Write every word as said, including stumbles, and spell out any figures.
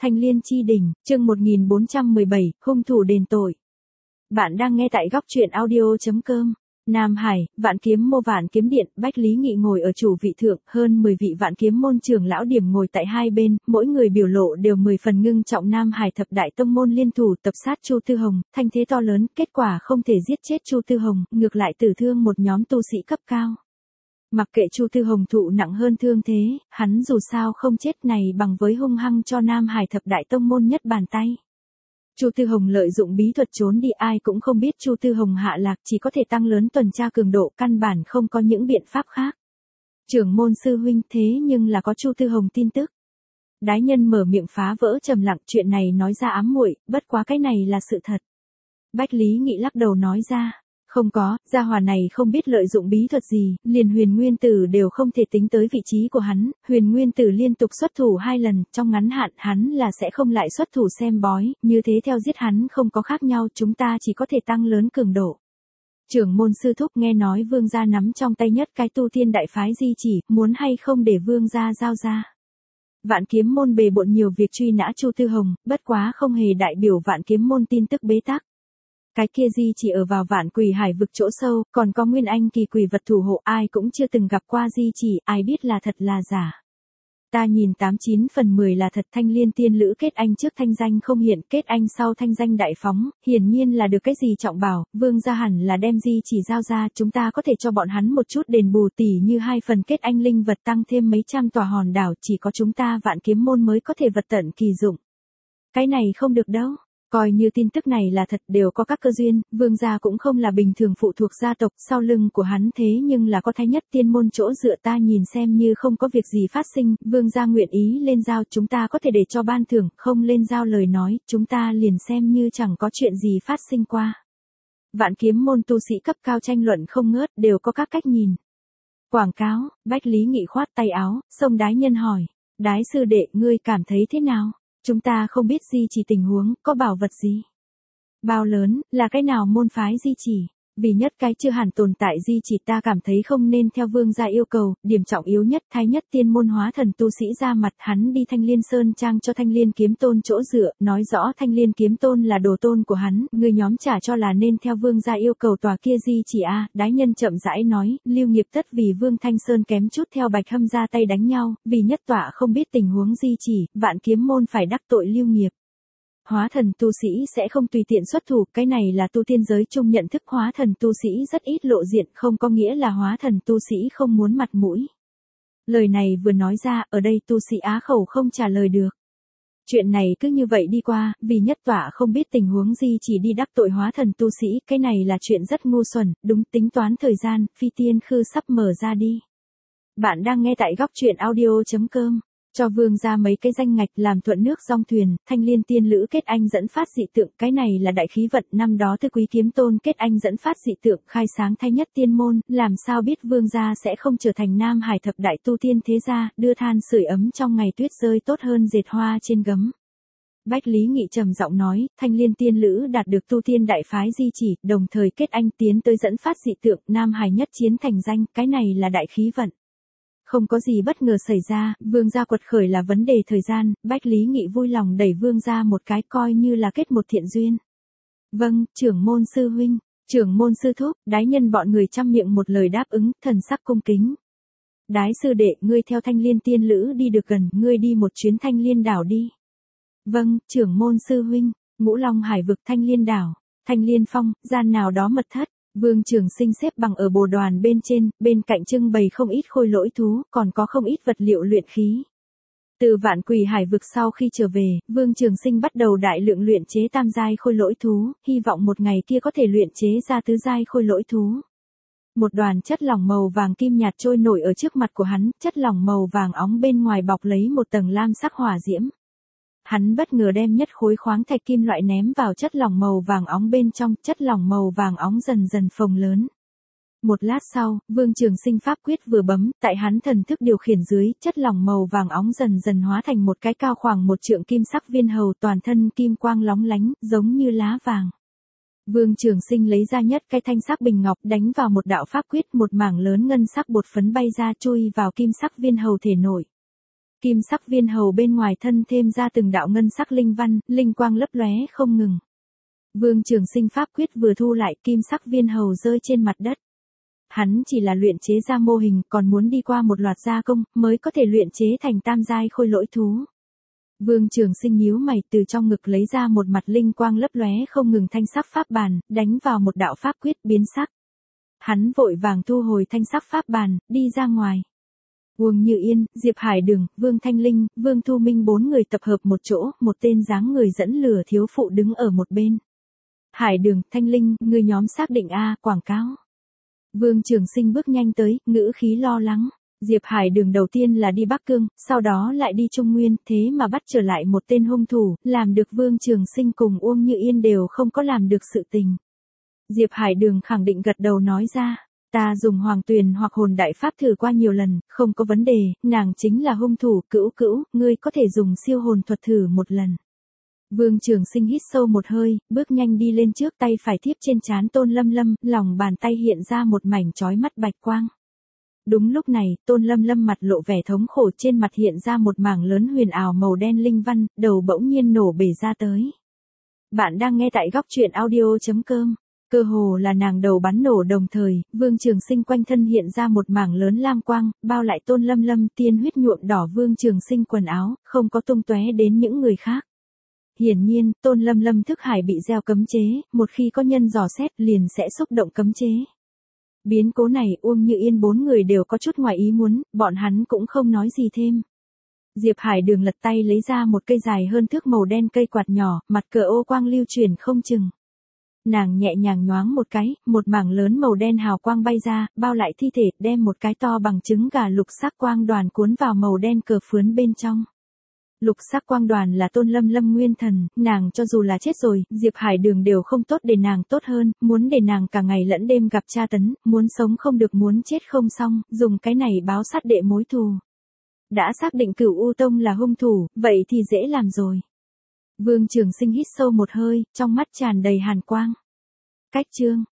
Thanh Liên chi đỉnh, chương một nghìn bốn trăm mười bảy, hung thủ đền tội. Bạn đang nghe tại góc truyện audio.com. Nam Hải, Vạn Kiếm Mô Vạn Kiếm Điện, Bách Lý Nghị ngồi ở chủ vị thượng, hơn mười vị Vạn Kiếm môn trưởng lão điểm ngồi tại hai bên, mỗi người biểu lộ đều mười phần ngưng trọng. Nam Hải thập đại tông môn liên thủ tập sát Chu Tư Hồng, thanh thế to lớn, kết quả không thể giết chết Chu Tư Hồng, ngược lại tử thương một nhóm tu sĩ cấp cao. Mặc kệ Chu Tư Hồng thụ nặng hơn thương thế, hắn dù sao không chết này bằng với hung hăng cho Nam Hải thập đại tông môn nhất bàn tay. Chu Tư Hồng lợi dụng bí thuật trốn đi, ai cũng không biết Chu Tư Hồng hạ lạc, chỉ có thể tăng lớn tuần tra cường độ, căn bản không có những biện pháp khác. Trưởng môn sư huynh, thế nhưng là có Chu Tư Hồng tin tức. Đái Nhân mở miệng phá vỡ trầm lặng, chuyện này nói ra ám muội, bất quá cái này là sự thật. Bách Lý Nghị lắc đầu nói ra. Không có, gia hỏa này không biết lợi dụng bí thuật gì, liền Huyền Nguyên Tử đều không thể tính tới vị trí của hắn, Huyền Nguyên Tử liên tục xuất thủ hai lần, trong ngắn hạn hắn là sẽ không lại xuất thủ xem bói, như thế theo giết hắn không có khác nhau, chúng ta chỉ có thể tăng lớn cường độ. Trưởng môn sư thúc, nghe nói vương gia nắm trong tay nhất cái tu tiên đại phái di chỉ, muốn hay không để vương gia giao ra. Vạn Kiếm môn bề bộn nhiều việc truy nã Chu Tư Hồng, bất quá không hề đại biểu Vạn Kiếm môn tin tức bế tắc. Cái kia di chỉ ở vào Vạn Quỷ Hải vực chỗ sâu, còn có Nguyên Anh kỳ quỷ vật thủ hộ, ai cũng chưa từng gặp qua di chỉ, ai biết là thật là giả. Ta nhìn tám chín phần mười là thật. Thanh Liên tiên lữ kết anh trước thanh danh không hiện, kết anh sau thanh danh đại phóng, hiển nhiên là được cái gì trọng bảo, vương gia hẳn là đem di chỉ giao ra, chúng ta có thể cho bọn hắn một chút đền bù, tỉ như hai phần kết anh linh vật tăng thêm mấy trăm tòa hòn đảo, chỉ có chúng ta Vạn Kiếm môn mới có thể vật tận kỳ dụng. Cái này không được đâu. Coi như tin tức này là thật, đều có các cơ duyên, vương gia cũng không là bình thường phụ thuộc gia tộc, sau lưng của hắn thế nhưng là có Thái Nhất tiên môn chỗ dựa, ta nhìn xem như không có việc gì phát sinh, vương gia nguyện ý lên giao, chúng ta có thể để cho ban thưởng, không lên giao lời nói, chúng ta liền xem như chẳng có chuyện gì phát sinh qua. Vạn Kiếm môn tu sĩ cấp cao tranh luận không ngớt, đều có các cách nhìn. Quảng cáo, Bách Lý Nghị khoát tay áo, xông Đái Nhân hỏi, Đái sư đệ, ngươi cảm thấy thế nào? Chúng ta không biết di chỉ tình huống, có bảo vật gì? Bao lớn, là cái nào môn phái di chỉ? Vì nhất cái chưa hẳn tồn tại di chỉ, ta cảm thấy không nên theo vương gia yêu cầu, điểm trọng yếu nhất Thái Nhất tiên môn hóa thần tu sĩ ra mặt, hắn đi Thanh Liên Sơn Trang cho Thanh Liên kiếm tôn chỗ dựa, nói rõ Thanh Liên kiếm tôn là đồ tôn của hắn, người nhóm trả cho là nên theo vương gia yêu cầu tòa kia di chỉ a. Đái Nhân chậm rãi nói, Lưu Nghiệp tất vì Vương Thanh Sơn kém chút theo Bạch Hâm ra tay đánh nhau, vì nhất tọa không biết tình huống di chỉ, Vạn Kiếm môn phải đắc tội Lưu Nghiệp. Hóa thần tu sĩ sẽ không tùy tiện xuất thủ, cái này là tu tiên giới chung nhận thức, hóa thần tu sĩ rất ít lộ diện, không có nghĩa là hóa thần tu sĩ không muốn mặt mũi. Lời này vừa nói ra, ở đây tu sĩ á khẩu không trả lời được. Chuyện này cứ như vậy đi qua, vì nhất tọa không biết tình huống gì chỉ đi đắc tội hóa thần tu sĩ, cái này là chuyện rất ngu xuẩn, đúng tính toán thời gian, phi tiên khư sắp mở ra đi. Bạn đang nghe tại góc truyện audio.com. Cho vương ra mấy cái danh ngạch làm thuận nước dong thuyền, Thanh Liên tiên lữ kết anh dẫn phát dị tượng, cái này là đại khí vận, năm đó Tư Quý kiếm tôn kết anh dẫn phát dị tượng, khai sáng Thái Nhất tiên môn, làm sao biết vương gia sẽ không trở thành Nam Hải thập đại tu tiên thế gia, đưa than sưởi ấm trong ngày tuyết rơi tốt hơn dệt hoa trên gấm. Bách Lý Nghị trầm giọng nói, Thanh Liên tiên lữ đạt được tu tiên đại phái di chỉ, đồng thời kết anh tiến tới dẫn phát dị tượng, Nam Hải nhất chiến thành danh, cái này là đại khí vận. Không có gì bất ngờ xảy ra, vương gia quật khởi là vấn đề thời gian, Bách Lý Nghị vui lòng đẩy vương gia một cái, coi như là kết một thiện duyên. Vâng, trưởng môn sư huynh, trưởng môn sư thúc, Đái Nhân bọn người trăm miệng một lời đáp ứng, thần sắc cung kính. Đái sư đệ, ngươi theo Thanh Liên tiên lữ đi được gần, ngươi đi một chuyến Thanh Liên đảo đi. Vâng, trưởng môn sư huynh, Ngũ Long Hải vực Thanh Liên đảo, Thanh Liên phong, gian nào đó mật thất. Vương Trường Sinh xếp bằng ở bồ đoàn bên trên, bên cạnh trưng bày không ít khôi lỗi thú, còn có không ít vật liệu luyện khí. Từ Vạn Quỷ Hải vực sau khi trở về, Vương Trường Sinh bắt đầu đại lượng luyện chế tam giai khôi lỗi thú, hy vọng một ngày kia có thể luyện chế ra tứ giai khôi lỗi thú. Một đoàn chất lỏng màu vàng kim nhạt trôi nổi ở trước mặt của hắn, chất lỏng màu vàng óng bên ngoài bọc lấy một tầng lam sắc hỏa diễm. Hắn bất ngờ đem nhất khối khoáng thạch kim loại ném vào chất lỏng màu vàng óng bên trong, chất lỏng màu vàng óng dần dần phồng lớn. Một lát sau, Vương Trường Sinh pháp quyết vừa bấm, tại hắn thần thức điều khiển dưới, chất lỏng màu vàng óng dần dần hóa thành một cái cao khoảng một trượng kim sắc viên hầu, toàn thân kim quang lóng lánh, giống như lá vàng. Vương Trường Sinh lấy ra nhất cái thanh sắc bình ngọc, đánh vào một đạo pháp quyết, một mảng lớn ngân sắc bột phấn bay ra chui vào kim sắc viên hầu thể nội. Kim sắc viên hầu bên ngoài thân thêm ra từng đạo ngân sắc linh văn, linh quang lấp lóe không ngừng. Vương Trường Sinh pháp quyết vừa thu lại, kim sắc viên hầu rơi trên mặt đất. Hắn chỉ là luyện chế ra mô hình, còn muốn đi qua một loạt gia công, mới có thể luyện chế thành tam giai khôi lỗi thú. Vương Trường Sinh nhíu mày, từ trong ngực lấy ra một mặt linh quang lấp lóe không ngừng thanh sắc pháp bàn, đánh vào một đạo pháp quyết biến sắc. Hắn vội vàng thu hồi thanh sắc pháp bàn, đi ra ngoài. Uông Như Yên, Diệp Hải Đường, Vương Thanh Linh, Vương Thu Minh bốn người tập hợp một chỗ, một tên dáng người dẫn lửa thiếu phụ đứng ở một bên. Hải Đường, Thanh Linh, người nhóm xác định a, quảng cáo. Vương Trường Sinh bước nhanh tới, ngữ khí lo lắng. Diệp Hải Đường đầu tiên là đi Bắc Cương, sau đó lại đi Trung Nguyên, thế mà bắt trở lại một tên hung thủ, làm được Vương Trường Sinh cùng Uông Như Yên đều không có làm được sự tình. Diệp Hải Đường khẳng định gật đầu nói ra, ta dùng hoàng tuyền hoặc hồn đại pháp thử qua nhiều lần, không có vấn đề, nàng chính là hung thủ. Cữu cữu, ngươi có thể dùng siêu hồn thuật thử một lần. Vương Trường Sinh hít sâu một hơi, bước nhanh đi lên trước, tay phải thiếp trên trán Tôn Lâm Lâm, lòng bàn tay hiện ra một mảnh chói mắt bạch quang. Đúng lúc này, Tôn Lâm Lâm mặt lộ vẻ thống khổ, trên mặt hiện ra một mảng lớn huyền ảo màu đen linh văn, đầu bỗng nhiên nổ bể ra tới. Bạn đang nghe tại góc truyện audio chấm com. Cơ hồ là nàng đầu bắn nổ đồng thời, Vương Trường Sinh quanh thân hiện ra một mảng lớn lam quang, bao lại Tôn Lâm Lâm, tiên huyết nhuộm đỏ Vương Trường Sinh quần áo, không có tung tóe đến những người khác. Hiển nhiên, Tôn Lâm Lâm thức hải bị gieo cấm chế, một khi có nhân dò xét liền sẽ xúc động cấm chế. Biến cố này Uông Như Yên bốn người đều có chút ngoài ý muốn, bọn hắn cũng không nói gì thêm. Diệp Hải Đường lật tay lấy ra một cây dài hơn thước màu đen cây quạt nhỏ, mặt cờ ô quang lưu chuyển không chừng. Nàng nhẹ nhàng nhoáng một cái, một mảng lớn màu đen hào quang bay ra, bao lại thi thể, đem một cái to bằng trứng gà lục sắc quang đoàn cuốn vào màu đen cờ phướn bên trong. Lục sắc quang đoàn là Tôn Lâm Lâm nguyên thần, nàng cho dù là chết rồi, Diệp Hải Đường đều không tốt để nàng tốt hơn, muốn để nàng cả ngày lẫn đêm gặp tra tấn, muốn sống không được muốn chết không xong, dùng cái này báo sát đệ mối thù. Đã xác định Cửu U Tông là hung thủ, vậy thì dễ làm rồi. Vương Trường Sinh hít sâu một hơi, trong mắt tràn đầy hàn quang. Cách chương